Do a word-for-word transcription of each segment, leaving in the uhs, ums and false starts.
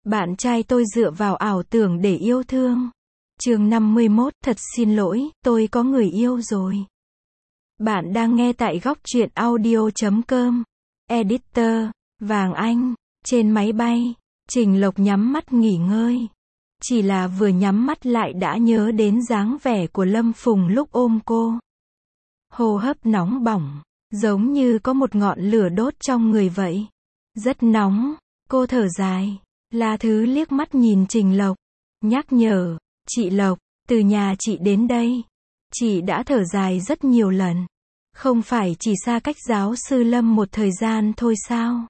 Bạn trai tôi dựa vào ảo tưởng để yêu thương. Chương năm mươi mốt, thật xin lỗi, tôi có người yêu rồi. Bạn đang nghe tại góc truyện audio chấm com. Editor, Vàng Anh. Trên máy bay, Trình Lộc nhắm mắt nghỉ ngơi. Chỉ là vừa nhắm mắt lại đã nhớ đến dáng vẻ của Lâm Phùng lúc ôm cô. Hô hấp nóng bỏng, giống như có một ngọn lửa đốt trong người vậy. Rất nóng, cô thở dài. La Thứ liếc mắt nhìn Trình Lộc, nhắc nhở, chị Lộc, từ nhà chị đến đây, chị đã thở dài rất nhiều lần. Không phải chỉ xa cách giáo sư Lâm một thời gian thôi sao?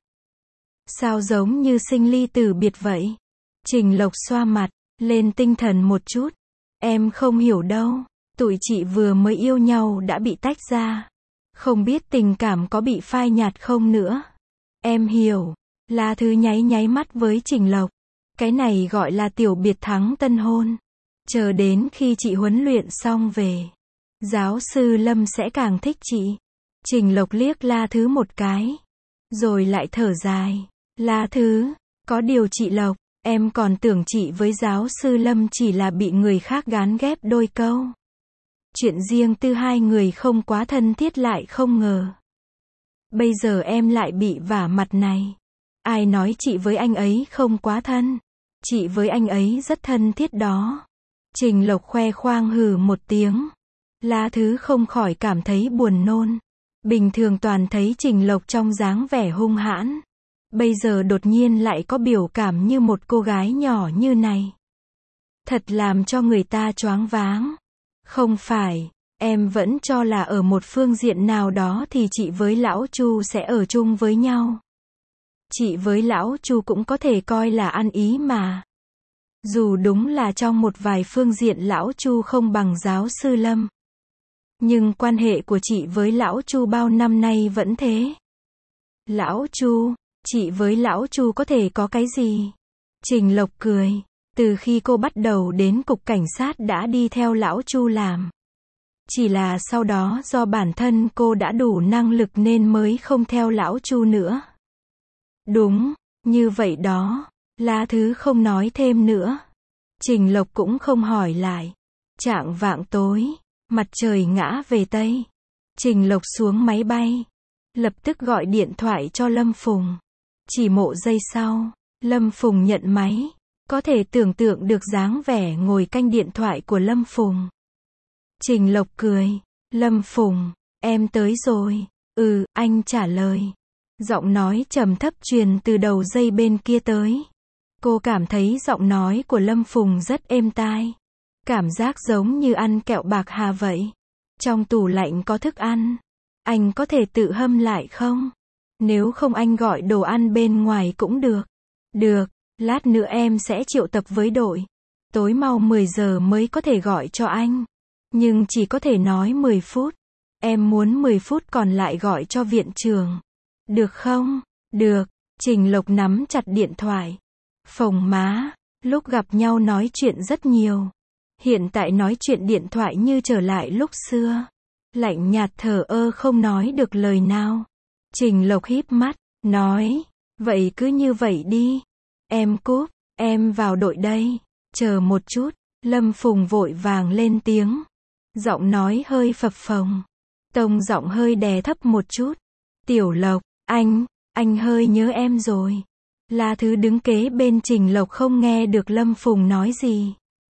Sao giống như sinh ly tử biệt vậy? Trình Lộc xoa mặt, lên tinh thần một chút. Em không hiểu đâu, tụi chị vừa mới yêu nhau đã bị tách ra. Không biết tình cảm có bị phai nhạt không nữa. Em hiểu. La Thứ nháy nháy mắt với Trình Lộc. Cái này gọi là tiểu biệt thắng tân hôn. Chờ đến khi chị huấn luyện xong về, giáo sư Lâm sẽ càng thích chị. Trình Lộc liếc La Thứ một cái, rồi lại thở dài. La Thứ, có điều chị Lộc, em còn tưởng chị với giáo sư Lâm chỉ là bị người khác gán ghép đôi câu. Chuyện riêng tư hai người không quá thân thiết lại không ngờ. Bây giờ em lại bị vả mặt này. Ai nói chị với anh ấy không quá thân? Chị với anh ấy rất thân thiết đó. Trình Lộc khoe khoang hừ một tiếng. La Thứ không khỏi cảm thấy buồn nôn. Bình thường toàn thấy Trình Lộc trong dáng vẻ hung hãn. Bây giờ đột nhiên lại có biểu cảm như một cô gái nhỏ như này. Thật làm cho người ta choáng váng. Không phải, em vẫn cho là ở một phương diện nào đó thì chị với lão Chu sẽ ở chung với nhau. Chị với lão Chu cũng có thể coi là ăn ý mà. Dù đúng là trong một vài phương diện lão Chu không bằng giáo sư Lâm. Nhưng quan hệ của chị với lão Chu bao năm nay vẫn thế. Lão Chu, chị với lão Chu có thể có cái gì? Trình Lộc cười. Từ khi cô bắt đầu đến cục cảnh sát đã đi theo lão Chu làm. Chỉ là sau đó do bản thân cô đã đủ năng lực nên mới không theo lão Chu nữa. Đúng, như vậy đó. La Thứ không nói thêm nữa. Trình Lộc cũng không hỏi lại. Chạng vạng tối, mặt trời ngã về Tây. Trình Lộc xuống máy bay. Lập tức gọi điện thoại cho Lâm Phùng. Chỉ một giây sau, Lâm Phùng nhận máy. Có thể tưởng tượng được dáng vẻ ngồi canh điện thoại của Lâm Phùng. Trình Lộc cười. Lâm Phùng, em tới rồi. Ừ, anh trả lời. Giọng nói trầm thấp truyền từ đầu dây bên kia tới. Cô cảm thấy giọng nói của Lâm Phùng rất êm tai. Cảm giác giống như ăn kẹo bạc hà vậy. Trong tủ lạnh có thức ăn. Anh có thể tự hâm lại không? Nếu không anh gọi đồ ăn bên ngoài cũng được. Được, lát nữa em sẽ triệu tập với đội. Tối mau mười giờ mới có thể gọi cho anh. Nhưng chỉ có thể nói mười phút. Em muốn mười phút còn lại gọi cho viện trưởng. Được không? Được. Trình Lộc nắm chặt điện thoại. Phồng má. Lúc gặp nhau nói chuyện rất nhiều. Hiện tại nói chuyện điện thoại như trở lại lúc xưa. Lạnh nhạt thờ ơ không nói được lời nào. Trình Lộc híp mắt. Nói. Vậy cứ như vậy đi. Em cúp. Em vào đội đây. Chờ một chút. Lâm Phùng vội vàng lên tiếng. Giọng nói hơi phập phồng. Tông giọng hơi đè thấp một chút. Tiểu Lộc. Anh, anh hơi nhớ em rồi. La Thứ đứng kế bên Trình Lộc không nghe được Lâm Phùng nói gì.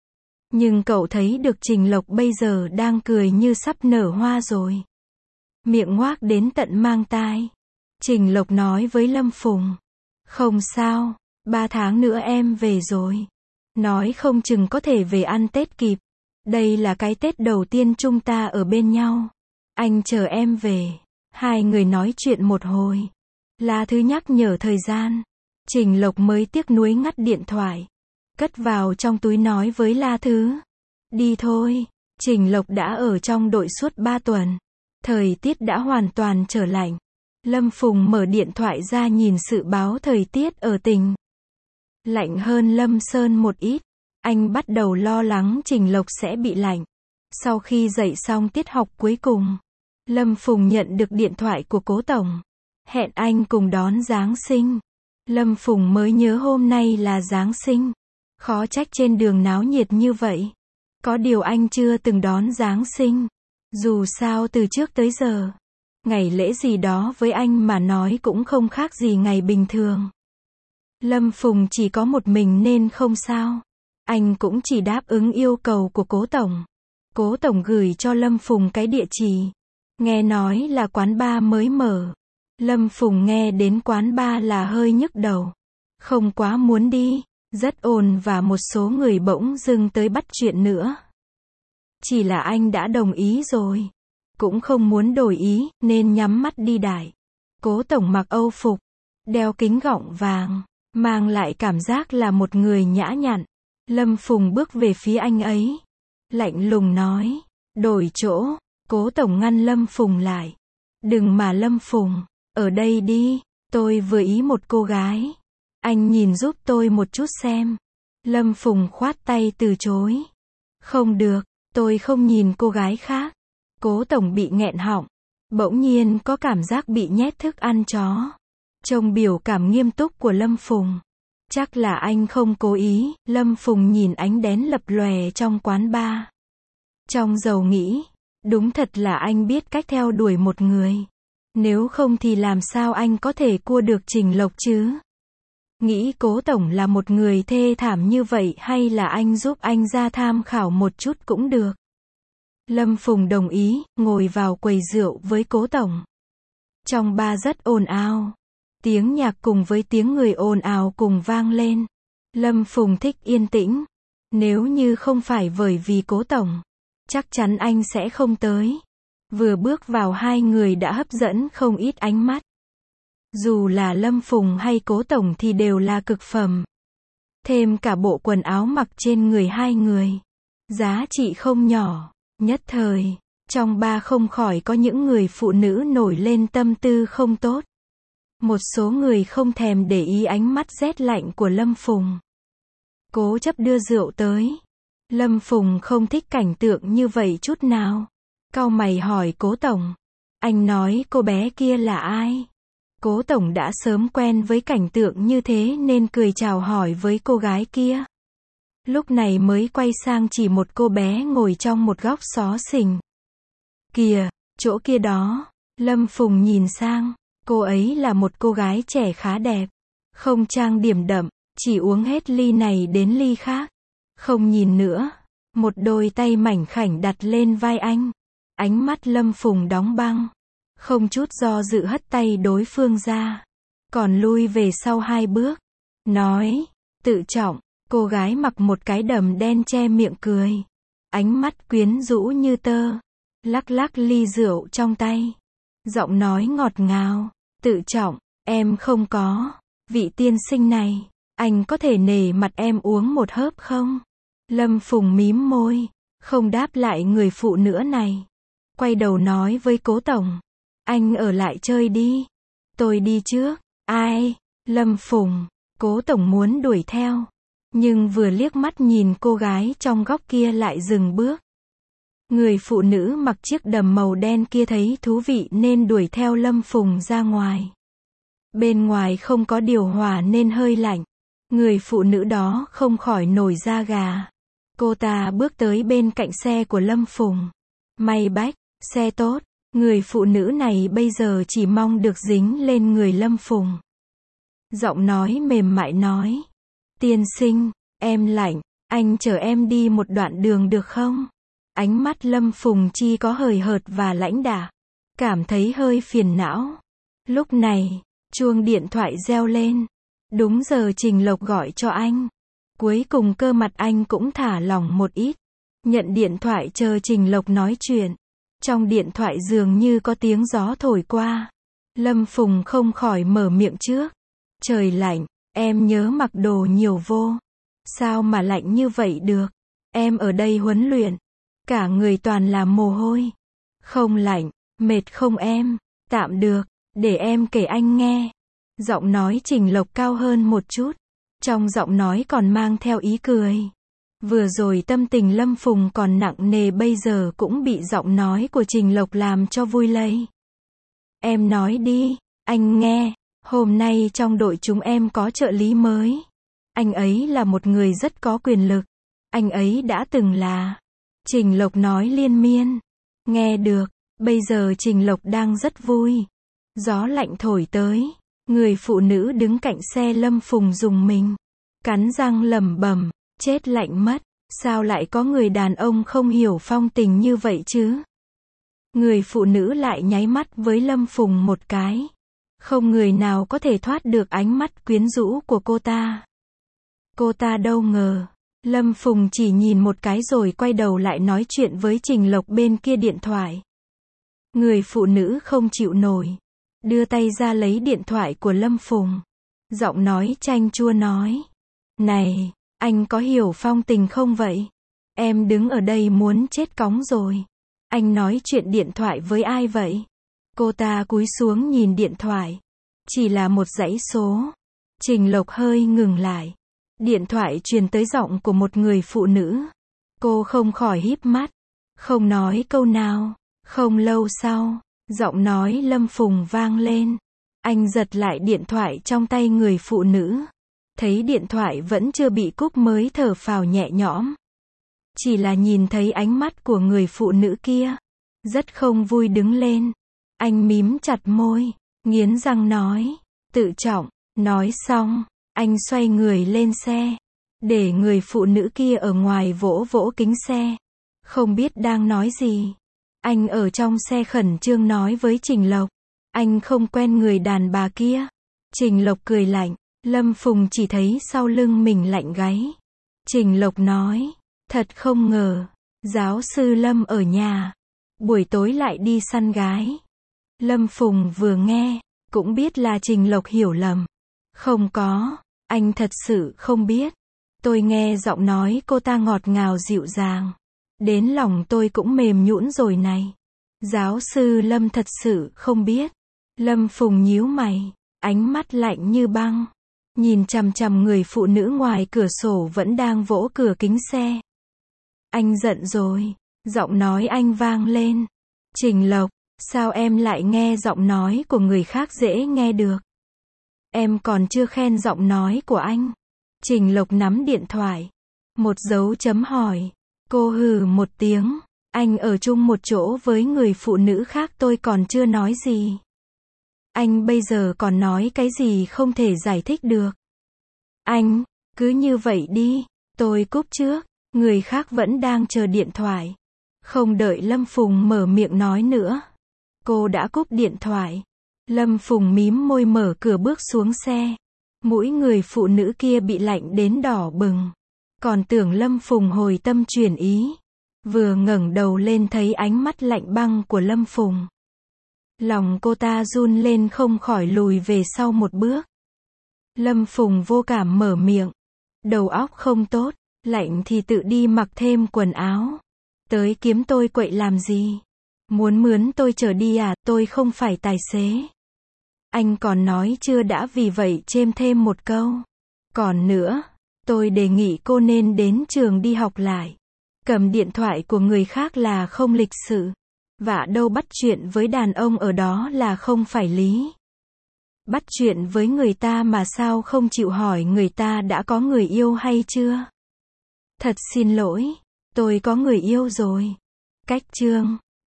Nhưng cậu thấy được Trình Lộc bây giờ đang cười như sắp nở hoa rồi. Miệng ngoác đến tận mang tai. Trình Lộc nói với Lâm Phùng. Không sao, ba tháng nữa em về rồi. Nói không chừng có thể về ăn Tết kịp. Đây là cái Tết đầu tiên chúng ta ở bên nhau. Anh chờ em về. Hai người nói chuyện một hồi. La Thứ nhắc nhở thời gian. Trình Lộc mới tiếc nuối ngắt điện thoại. Cất vào trong túi nói với La Thứ. Đi thôi. Trình Lộc đã ở trong đội suốt ba tuần. Thời tiết đã hoàn toàn trở lạnh. Lâm Phùng mở điện thoại ra nhìn dự báo thời tiết ở tỉnh. Lạnh hơn Lâm Sơn một ít. Anh bắt đầu lo lắng Trình Lộc sẽ bị lạnh. Sau khi dạy xong tiết học cuối cùng, Lâm Phùng nhận được điện thoại của Cố Tổng. Hẹn anh cùng đón Giáng sinh. Lâm Phùng mới nhớ hôm nay là Giáng sinh. Khó trách trên đường náo nhiệt như vậy. Có điều anh chưa từng đón Giáng sinh. Dù sao từ trước tới giờ, ngày lễ gì đó với anh mà nói cũng không khác gì ngày bình thường. Lâm Phùng chỉ có một mình nên không sao. Anh cũng chỉ đáp ứng yêu cầu của cố tổng. Cố tổng gửi cho Lâm Phùng cái địa chỉ. Nghe nói là quán bar mới mở. Lâm Phùng nghe đến quán bar là hơi nhức đầu. Không quá muốn đi. Rất ồn và một số người bỗng dưng tới bắt chuyện nữa. Chỉ là anh đã đồng ý rồi. Cũng không muốn đổi ý, nên nhắm mắt đi đại. Cố tổng mặc Âu phục, đeo kính gọng vàng, mang lại cảm giác là một người nhã nhặn. Lâm Phùng bước về phía anh ấy. Lạnh lùng nói, đổi chỗ. Cố tổng ngăn Lâm Phùng lại. Đừng mà Lâm Phùng, ở đây đi, tôi vừa ý một cô gái. Anh nhìn giúp tôi một chút xem. Lâm Phùng khoát tay từ chối. Không được, tôi không nhìn cô gái khác. Cố tổng bị nghẹn họng. Bỗng nhiên có cảm giác bị nhét thức ăn chó. Trông biểu cảm nghiêm túc của Lâm Phùng. Chắc là anh không cố ý. Lâm Phùng nhìn ánh đèn lập lòe trong quán bar. Trong dầu nghĩ, đúng thật là anh biết cách theo đuổi một người. Nếu không thì làm sao anh có thể cua được Trình Lộc chứ? Nghĩ cố tổng là một người thê thảm như vậy hay là anh giúp anh ra tham khảo một chút cũng được. Lâm Phùng đồng ý, ngồi vào quầy rượu với cố tổng. Trong bar rất ồn ào. Tiếng nhạc cùng với tiếng người ồn ào cùng vang lên. Lâm Phùng thích yên tĩnh. Nếu như không phải bởi vì cố tổng, chắc chắn anh sẽ không tới. Vừa bước vào hai người đã hấp dẫn không ít ánh mắt. Dù là Lâm Phùng hay cố tổng thì đều là cực phẩm. Thêm cả bộ quần áo mặc trên người hai người. Giá trị không nhỏ. Nhất thời, trong bar không khỏi có những người phụ nữ nổi lên tâm tư không tốt. Một số người không thèm để ý ánh mắt rét lạnh của Lâm Phùng. Cố chấp đưa rượu tới. Lâm Phùng không thích cảnh tượng như vậy chút nào. Cau mày hỏi cố tổng. Anh nói cô bé kia là ai? Cố tổng đã sớm quen với cảnh tượng như thế nên cười chào hỏi với cô gái kia. Lúc này mới quay sang chỉ một cô bé ngồi trong một góc xó xỉnh. Kìa, chỗ kia đó. Lâm Phùng nhìn sang. Cô ấy là một cô gái trẻ khá đẹp. Không trang điểm đậm, chỉ uống hết ly này đến ly khác. Không nhìn nữa. Một đôi tay mảnh khảnh đặt lên vai anh. Ánh mắt Lâm Phùng đóng băng. Không chút do dự hất tay đối phương ra. Còn lui về sau hai bước. Nói, tự trọng. Cô gái mặc một cái đầm đen che miệng cười. Ánh mắt quyến rũ như tơ. Lắc lắc ly rượu trong tay. Giọng nói ngọt ngào. Tự trọng, em không có. Vị tiên sinh này, anh có thể nể mặt em uống một hớp không? Lâm Phùng mím môi. Không đáp lại người phụ nữ này. Quay đầu nói với cố tổng. Anh ở lại chơi đi. Tôi đi trước. Ai? Lâm Phùng. Cố tổng muốn đuổi theo. Nhưng vừa liếc mắt nhìn cô gái trong góc kia lại dừng bước. Người phụ nữ mặc chiếc đầm màu đen kia thấy thú vị nên đuổi theo Lâm Phùng ra ngoài. Bên ngoài không có điều hòa nên hơi lạnh. Người phụ nữ đó không khỏi nổi da gà. Cô ta bước tới bên cạnh xe của Lâm Phùng. May bách, xe tốt. Người phụ nữ này bây giờ chỉ mong được dính lên người Lâm Phùng. Giọng nói mềm mại nói. Tiên sinh, em lạnh, anh chở em đi một đoạn đường được không? Ánh mắt Lâm Phùng chi có hời hợt và lãnh đạm. Cảm thấy hơi phiền não. Lúc này, chuông điện thoại reo lên. Đúng giờ Trình Lộc gọi cho anh. Cuối cùng cơ mặt anh cũng thả lỏng một ít. Nhận điện thoại chờ Trình Lộc nói chuyện. Trong điện thoại dường như có tiếng gió thổi qua. Lâm Phùng không khỏi mở miệng trước. Trời lạnh, em nhớ mặc đồ nhiều vô. Sao mà lạnh như vậy được? Em ở đây huấn luyện. Cả người toàn là mồ hôi. Không lạnh, mệt không em? Tạm được, để em kể anh nghe. Giọng nói Trình Lộc cao hơn một chút. Trong giọng nói còn mang theo ý cười. Vừa rồi tâm tình Lâm Phùng còn nặng nề bây giờ cũng bị giọng nói của Trình Lộc làm cho vui lây. Em nói đi, anh nghe. Hôm nay trong đội chúng em có trợ lý mới. Anh ấy là một người rất có quyền lực. Anh ấy đã từng là. Trình Lộc nói liên miên. Nghe được, bây giờ Trình Lộc đang rất vui. Gió lạnh thổi tới. Người phụ nữ đứng cạnh xe Lâm Phùng rùng mình. Cắn răng lẩm bẩm, chết lạnh mất. Sao lại có người đàn ông không hiểu phong tình như vậy chứ? Người phụ nữ lại nháy mắt với Lâm Phùng một cái. Không người nào có thể thoát được ánh mắt quyến rũ của cô ta. Cô ta đâu ngờ. Lâm Phùng chỉ nhìn một cái rồi quay đầu lại nói chuyện với Trình Lộc bên kia điện thoại. Người phụ nữ không chịu nổi. Đưa tay ra lấy điện thoại của Lâm Phùng. Giọng nói chanh chua nói. Này, anh có hiểu phong tình không vậy? Em đứng ở đây muốn chết cóng rồi. Anh nói chuyện điện thoại với ai vậy? Cô ta cúi xuống nhìn điện thoại. Chỉ là một dãy số. Trình Lộc hơi ngừng lại. Điện thoại truyền tới giọng của một người phụ nữ. Cô không khỏi híp mắt. Không nói câu nào. Không lâu sau, giọng nói Lâm Phùng vang lên. Anh giật lại điện thoại trong tay người phụ nữ. Thấy điện thoại vẫn chưa bị cúp mới thở phào nhẹ nhõm. Chỉ là nhìn thấy ánh mắt của người phụ nữ kia. Rất không vui đứng lên. Anh mím chặt môi. Nghiến răng nói. Tự trọng. Nói xong, anh xoay người lên xe. Để người phụ nữ kia ở ngoài vỗ vỗ kính xe. Không biết đang nói gì. Anh ở trong xe khẩn trương nói với Trình Lộc. Anh không quen người đàn bà kia. Trình Lộc cười lạnh. Lâm Phùng chỉ thấy sau lưng mình lạnh gáy. Trình Lộc nói. Thật không ngờ. Giáo sư Lâm ở nhà. Buổi tối lại đi săn gái. Lâm Phùng vừa nghe. Cũng biết là Trình Lộc hiểu lầm. Không có. Anh thật sự không biết. Tôi nghe giọng nói cô ta ngọt ngào dịu dàng. Đến lòng tôi cũng mềm nhũn rồi này. Giáo sư Lâm thật sự không biết. Lâm Phùng nhíu mày. Ánh mắt lạnh như băng. Nhìn chằm chằm người phụ nữ ngoài cửa sổ vẫn đang vỗ cửa kính xe. Anh giận rồi. Giọng nói anh vang lên. Trình Lộc, sao em lại nghe giọng nói của người khác dễ nghe được? Em còn chưa khen giọng nói của anh. Trình Lộc nắm điện thoại. Một dấu chấm hỏi. Cô hừ một tiếng. Anh ở chung một chỗ với người phụ nữ khác tôi còn chưa nói gì. Anh bây giờ còn nói cái gì không thể giải thích được. Anh, cứ như vậy đi. Tôi cúp trước. Người khác vẫn đang chờ điện thoại. Không đợi Lâm Phùng mở miệng nói nữa. Cô đã cúp điện thoại. Lâm Phùng mím môi mở cửa bước xuống xe. Mũi người phụ nữ kia bị lạnh đến đỏ bừng. Còn tưởng Lâm Phùng hồi tâm chuyển ý. Vừa ngẩng đầu lên thấy ánh mắt lạnh băng của Lâm Phùng. Lòng cô ta run lên không khỏi lùi về sau một bước. Lâm Phùng vô cảm mở miệng. Đầu óc không tốt, lạnh thì tự đi mặc thêm quần áo. Tới kiếm tôi quậy làm gì? Muốn mướn tôi chở đi à, tôi không phải tài xế. Anh còn nói chưa đã vì vậy chêm thêm một câu. Còn nữa, tôi đề nghị cô nên đến trường đi học lại. Cầm điện thoại của người khác là không lịch sự. Vả đâu bắt chuyện với đàn ông ở đó là không phải lý. Bắt chuyện với người ta mà sao không chịu hỏi người ta đã có người yêu hay chưa? Thật xin lỗi, tôi có người yêu rồi. Cách chương